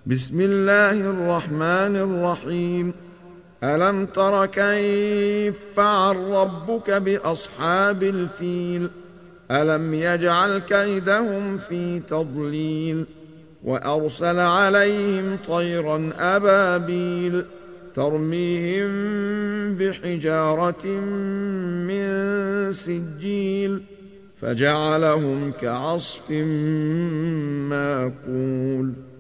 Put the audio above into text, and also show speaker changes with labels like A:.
A: بسم الله الرحمن الرحيم. ألم تر كيف فعل ربك بأصحاب الفيل؟ ألم يجعل كيدهم في تضليل وأرسل عليهم طيرا أبابيل ترميهم بحجارة من سجيل فجعلهم كعصف ماكول.